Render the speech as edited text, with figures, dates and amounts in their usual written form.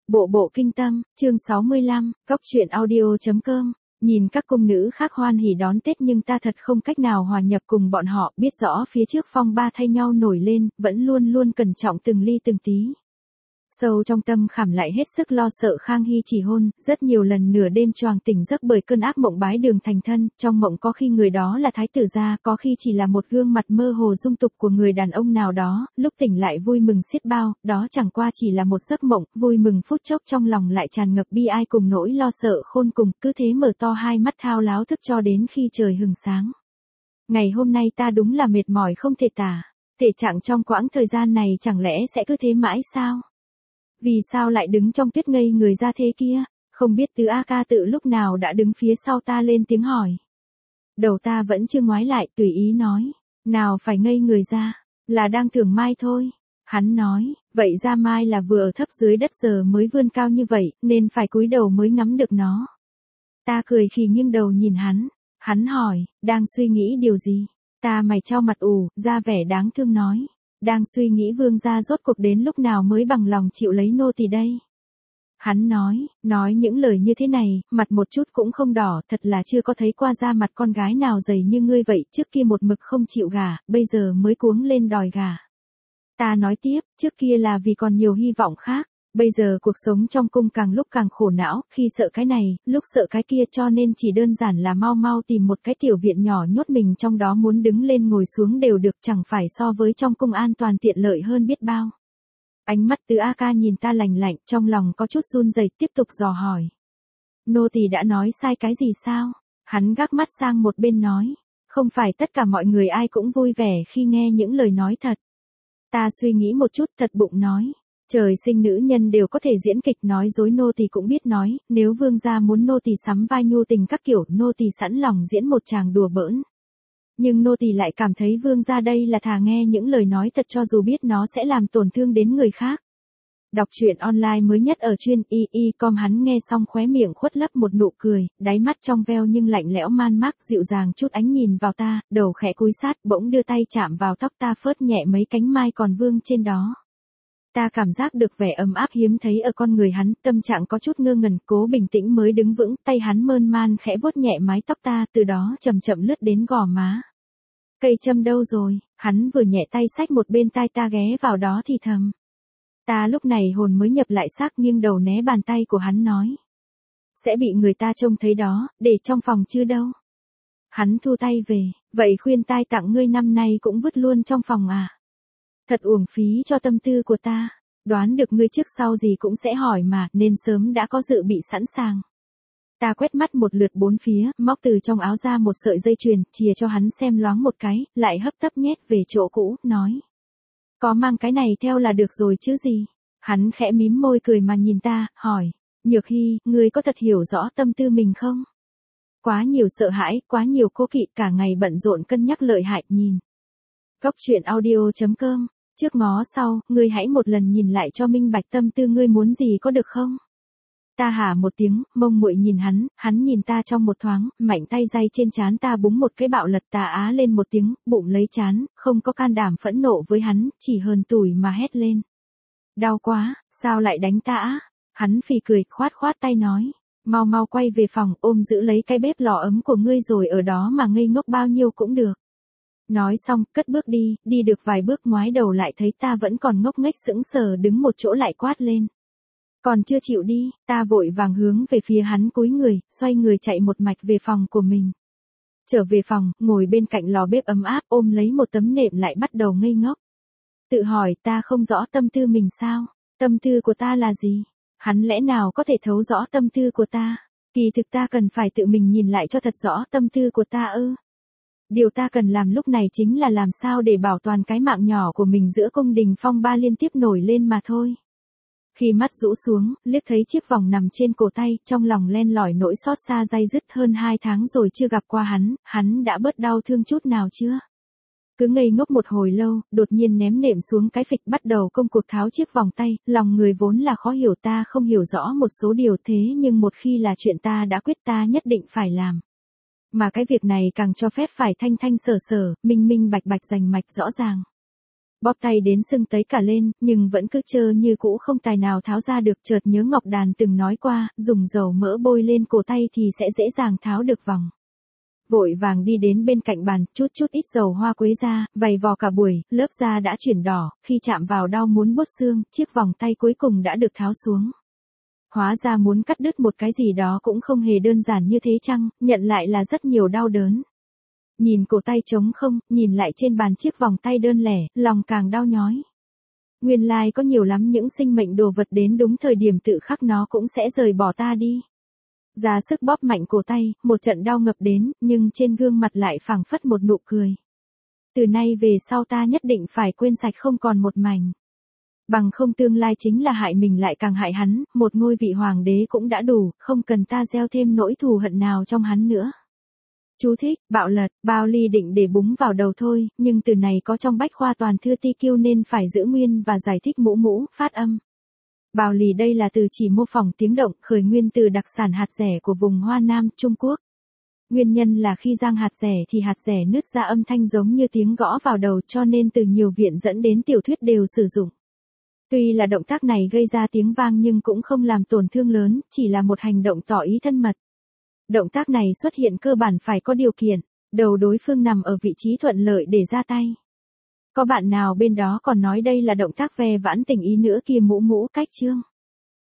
Bộ bộ kinh tâm, chương 65, Góc truyện audio.com. Nhìn các cung nữ khác hoan hỉ đón Tết nhưng ta thật không cách nào hòa nhập cùng bọn họ, biết rõ phía trước phong ba thay nhau nổi lên, vẫn luôn luôn cẩn trọng từng ly từng tí. Sâu trong tâm khảm lại hết sức lo sợ Khang Hy chỉ hôn, rất nhiều lần nửa đêm choàng tỉnh giấc bởi cơn ác mộng bái đường thành thân, trong mộng có khi người đó là thái tử gia, có khi chỉ là một gương mặt mơ hồ dung tục của người đàn ông nào đó, lúc tỉnh lại vui mừng xiết bao, đó chẳng qua chỉ là một giấc mộng, vui mừng phút chốc trong lòng lại tràn ngập bi ai cùng nỗi lo sợ khôn cùng, cứ thế mở to hai mắt thao láo thức cho đến khi trời hừng sáng. Ngày hôm nay ta đúng là mệt mỏi không thể tả, thể trạng trong quãng thời gian này chẳng lẽ sẽ cứ thế mãi sao? Vì sao lại đứng trong tuyết ngây người ra thế kia, không biết Tứ A Ca tự lúc nào đã đứng phía sau ta lên tiếng hỏi. Đầu ta vẫn chưa ngoái lại, tùy ý nói, nào phải ngây người ra, là đang thưởng mai thôi. Hắn nói, vậy ra mai là vừa ở thấp dưới đất giờ mới vươn cao như vậy, nên phải cúi đầu mới ngắm được nó. Ta cười khi nghiêng đầu nhìn hắn hỏi, đang suy nghĩ điều gì? Ta mày chau mặt ủ, ra vẻ đáng thương nói. Đang suy nghĩ vương gia rốt cuộc đến lúc nào mới bằng lòng chịu lấy nô tỳ đây. Hắn nói những lời như thế này, mặt một chút cũng không đỏ, thật là chưa có thấy qua da mặt con gái nào dày như ngươi vậy, trước kia một mực không chịu gả, bây giờ mới cuống lên đòi gả. Ta nói tiếp, trước kia là vì còn nhiều hy vọng khác, bây giờ cuộc sống trong cung càng lúc càng khổ não, khi sợ cái này, lúc sợ cái kia cho nên chỉ đơn giản là mau mau tìm một cái tiểu viện nhỏ nhốt mình trong đó, muốn đứng lên ngồi xuống đều được, chẳng phải so với trong cung an toàn tiện lợi hơn biết bao. Ánh mắt Tứ A Ca nhìn ta lạnh lạnh, trong lòng có chút run rẩy, tiếp tục dò hỏi. Nô tỳ đã nói sai cái gì sao? Hắn gác mắt sang một bên nói, không phải tất cả mọi người ai cũng vui vẻ khi nghe những lời nói thật. Ta suy nghĩ một chút, thật bụng nói. Trời sinh nữ nhân đều có thể diễn kịch, nói dối nô tỳ cũng biết nói, nếu vương gia muốn nô tỳ sắm vai nhu tình các kiểu, nô tỳ sẵn lòng diễn một tràng đùa bỡn. Nhưng nô tỳ lại cảm thấy vương gia đây là thà nghe những lời nói thật cho dù biết nó sẽ làm tổn thương đến người khác. Đọc truyện online mới nhất ở chuyên y.com. Hắn nghe xong khóe miệng khuất lấp một nụ cười, đáy mắt trong veo nhưng lạnh lẽo man mác, dịu dàng chút ánh nhìn vào ta, đầu khẽ cúi sát, bỗng đưa tay chạm vào tóc ta, phớt nhẹ mấy cánh mai còn vương trên đó. Ta cảm giác được vẻ ấm áp hiếm thấy ở con người hắn, tâm trạng có chút ngơ ngẩn, cố bình tĩnh mới đứng vững, tay hắn mơn man khẽ vuốt nhẹ mái tóc ta, từ đó chậm chậm lướt đến gò má. Cây châm đâu rồi? Hắn vừa nhẹ tay xách một bên tai ta ghé vào đó thì thầm. Ta lúc này hồn mới nhập lại xác, nghiêng đầu né bàn tay của hắn nói. Sẽ bị người ta trông thấy đó, để trong phòng chứ đâu. Hắn thu tay về, vậy khuyên tai tặng ngươi năm nay cũng vứt luôn trong phòng à? Thật uổng phí cho tâm tư của ta, đoán được ngươi trước sau gì cũng sẽ hỏi mà, nên sớm đã có dự bị sẵn sàng. Ta quét mắt một lượt bốn phía, móc từ trong áo ra một sợi dây chuyền, chìa cho hắn xem loáng một cái, lại hấp tấp nhét về chỗ cũ, nói. Có mang cái này theo là được rồi chứ gì? Hắn khẽ mím môi cười mà nhìn ta, hỏi. Nhược Hy, ngươi có thật hiểu rõ tâm tư mình không? Quá nhiều sợ hãi, quá nhiều cố kỵ, cả ngày bận rộn cân nhắc lợi hại, nhìn. Góc truyện audio.com. Trước ngó sau, ngươi hãy một lần nhìn lại cho minh bạch tâm tư ngươi muốn gì có được không? Ta hả một tiếng, mông muội nhìn hắn nhìn ta trong một thoáng, mạnh tay day trên trán ta búng một cái bạo lật, ta á lên một tiếng, bụng lấy trán, không có can đảm phẫn nộ với hắn, chỉ hờn tủi mà hét lên. Đau quá, sao lại đánh ta á? Hắn phì cười, khoát tay nói, mau mau quay về phòng, ôm giữ lấy cái bếp lò ấm của ngươi rồi ở đó mà ngây ngốc bao nhiêu cũng được. Nói xong, cất bước đi được vài bước ngoái đầu lại thấy ta vẫn còn ngốc nghếch sững sờ đứng một chỗ lại quát lên. Còn chưa chịu đi, ta vội vàng hướng về phía hắn cúi người, xoay người chạy một mạch về phòng của mình. Trở về phòng, ngồi bên cạnh lò bếp ấm áp, ôm lấy một tấm nệm lại bắt đầu ngây ngốc. Tự hỏi ta không rõ tâm tư mình sao? Tâm tư của ta là gì? Hắn lẽ nào có thể thấu rõ tâm tư của ta? Kỳ thực ta cần phải tự mình nhìn lại cho thật rõ tâm tư của ta ư? Điều ta cần làm lúc này chính là làm sao để bảo toàn cái mạng nhỏ của mình giữa cung đình phong ba liên tiếp nổi lên mà thôi. Khi mắt rũ xuống, liếc thấy chiếc vòng nằm trên cổ tay, trong lòng len lỏi nỗi xót xa day dứt, hơn 2 tháng rồi chưa gặp qua hắn đã bớt đau thương chút nào chưa? Cứ ngây ngốc một hồi lâu, đột nhiên ném nệm xuống cái phịch, bắt đầu công cuộc tháo chiếc vòng tay, lòng người vốn là khó hiểu, ta không hiểu rõ một số điều, thế nhưng một khi là chuyện ta đã quyết ta nhất định phải làm. Mà cái việc này càng cho phép phải thanh thanh sở sở, minh minh bạch bạch rành mạch rõ ràng. Bóp tay đến sưng tấy cả lên, nhưng vẫn cứ trơ như cũ không tài nào tháo ra được. Chợt nhớ Ngọc Đàn từng nói qua, dùng dầu mỡ bôi lên cổ tay thì sẽ dễ dàng tháo được vòng. Vội vàng đi đến bên cạnh bàn, chút ít dầu hoa quế ra, vầy vò cả buổi, lớp da đã chuyển đỏ, khi chạm vào đau muốn buốt xương, chiếc vòng tay cuối cùng đã được tháo xuống. Hóa ra muốn cắt đứt một cái gì đó cũng không hề đơn giản như thế chăng, nhận lại là rất nhiều đau đớn. Nhìn cổ tay trống không, nhìn lại trên bàn chiếc vòng tay đơn lẻ, lòng càng đau nhói. Nguyên lai có nhiều lắm những sinh mệnh đồ vật đến đúng thời điểm tự khắc nó cũng sẽ rời bỏ ta đi. Ra sức bóp mạnh cổ tay, một trận đau ngập đến, nhưng trên gương mặt lại phảng phất một nụ cười. Từ nay về sau ta nhất định phải quên sạch không còn một mảnh. Bằng không tương lai chính là hại mình lại càng hại hắn, một ngôi vị hoàng đế cũng đã đủ, không cần ta gieo thêm nỗi thù hận nào trong hắn nữa. Chú thích, bạo lật, Bao Ly định để búng vào đầu thôi, nhưng từ này có trong bách khoa toàn thư TQ nên phải giữ nguyên và giải thích mũ, phát âm. Bào lì đây là từ chỉ mô phỏng tiếng động, khởi nguyên từ đặc sản hạt dẻ của vùng Hoa Nam, Trung Quốc. Nguyên nhân là khi rang hạt dẻ thì hạt dẻ nứt ra âm thanh giống như tiếng gõ vào đầu, cho nên từ nhiều viện dẫn đến tiểu thuyết đều sử dụng. Tuy là động tác này gây ra tiếng vang nhưng cũng không làm tổn thương lớn, chỉ là một hành động tỏ ý thân mật. Động tác này xuất hiện cơ bản phải có điều kiện, đầu đối phương nằm ở vị trí thuận lợi để ra tay. Có bạn nào bên đó còn nói đây là động tác ve vãn tình ý nữa kia, mũ cách chương.